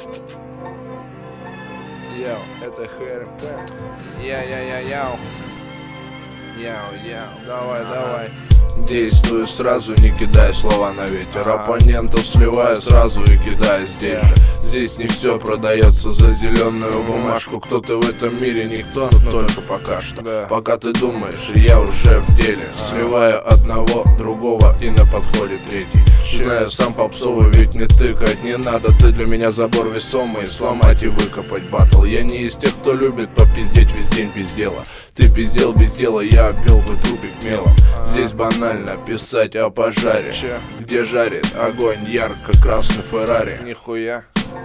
Йоу, это ХРП. Яу. Давай. Действую сразу, не кидай слова на ветер. Оппонентов сливаю сразу и кидаю здесь же. Здесь не все продается за зеленую бумажку. Кто ты в этом мире, никто, но только пока что. Пока ты думаешь, я уже в деле. Сливаю одного, другого и на подходе третий. Знаю сам попсовый, ведь не тыкать не надо. Ты для меня забор весомый, сломать и выкопать батл. Я не из тех, кто любит попиздеть весь день без дела. Ты пиздел без дела, я обвел твой трупик мелом. Здесь банально писать о пожаре, где жарит огонь ярко-красный Феррари. Нихуя.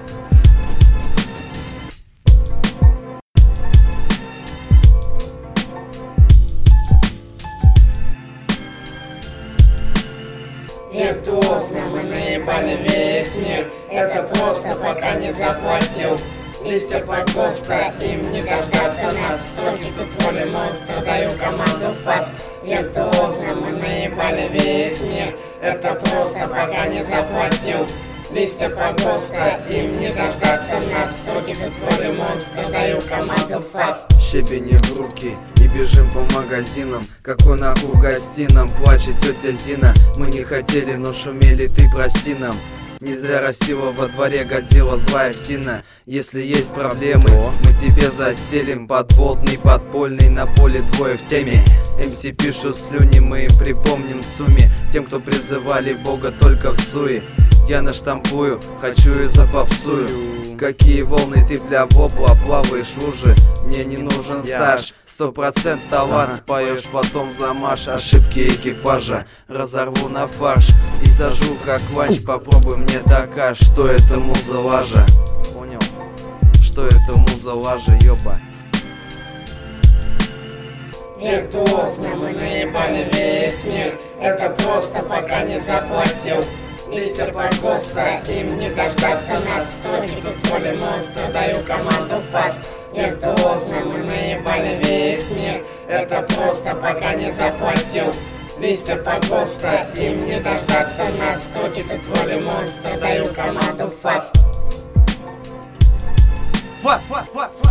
Виртуозно мы наебали весь мир. Это просто пока не заплатил. Листья погоста, им не дождаться нас. Строки тут воли монстра, даю команду фас. Виртуозно мы наебали весь мир. Это просто пока не заплатил. Листья погоста, им не дождаться нас. Строки тут воли монстра, даю команду фас. Щебени в руки и бежим по магазинам. Какой нахуй в гостином, плачет тетя Зина. Мы не хотели, но шумели, ты прости нам. Не зря растила во дворе Годзилла, злая псина. Если есть проблемы, мы тебе застелим. Подводный, подпольный, на поле двое в теме. МС пишут слюни, мы им припомним в сумме. Тем, кто призывали Бога только в суе. Я наштампую, хочу и запопсую. Какие волны ты, бля, вопла, плаваешь в луже. Мне не нужен стаж, 100% талант. Споешь потом замаш, ошибки экипажа разорву на фарш и сажу как ланч. Попробуй мне докаж, что это муза лажа. Понял? Что это муза лажа, ёба. Виртуозно мы наебали весь мир. Это просто пока не заплатил. Листья погоста, им не дождаться нас. Строки тут воли монстра, даю команду фас. Виртуозно мы наебали весь мир. Это просто пока не заплатил. Листья погоста, им не дождаться нас. Строки тут воли монстра, даю команду фас. Фас.